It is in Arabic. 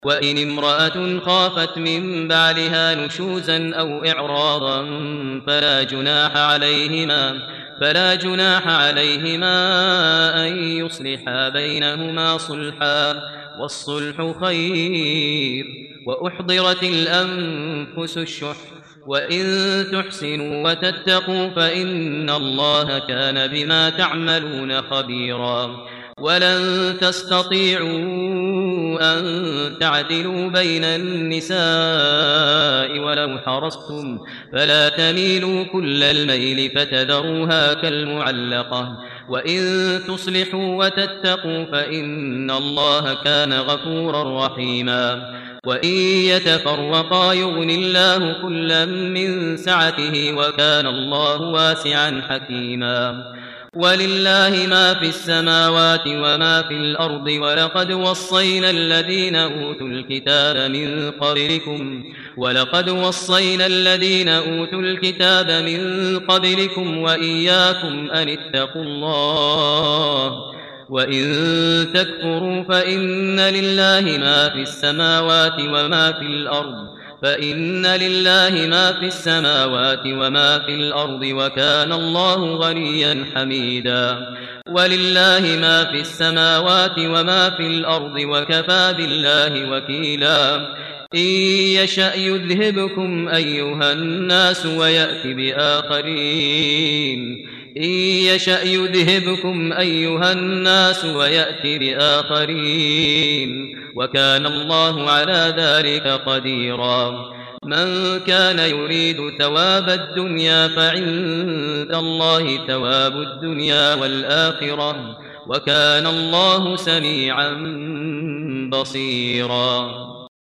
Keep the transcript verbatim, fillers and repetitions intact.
وإن امرأة خافت من بعلها نشوزا أو إعراضا فلا جناح عليهما فلا جناح عليهما أن يصلحا بينهما صلحا والصلح خير. وأحضرت الأنفس الشح وإن تحسنوا وتتقوا فإن الله كان بما تعملون خبيرا. ولن تستطيعوا أن تعدلوا بين النساء ولو حرصتم فلا تميلوا كل الميل فتذروها كالمعلقة. وإن تصلحوا وتتقوا فإن الله كان غفورا رحيما. وإن يتفرقا يغن الله كلا من سعته وكان الله واسعا حكيما. ولله ما في السماوات وما في الأرض ولقد وصينا الذين أوتوا الكتاب من قبلكم ولقد وصينا الذين أوتوا الكتاب من قبلكم وإياكم أن اتقوا الله وإن تكفروا فإن لله ما في السماوات وما في الأرض فإن لله ما في السماوات وما في الأرض وكان الله غنيا حميدا. ولله ما في السماوات وما في الأرض وكفى بالله وكيلا. إن يشأ يذهبكم أيها الناس ويأت بآخرين إن يشأ يذهبكم أيها الناس ويأت بآخرين وكان الله على ذلك قديرا. من كان يريد ثواب الدنيا فعند الله ثواب الدنيا والآخرة وكان الله سميعا بصيرا.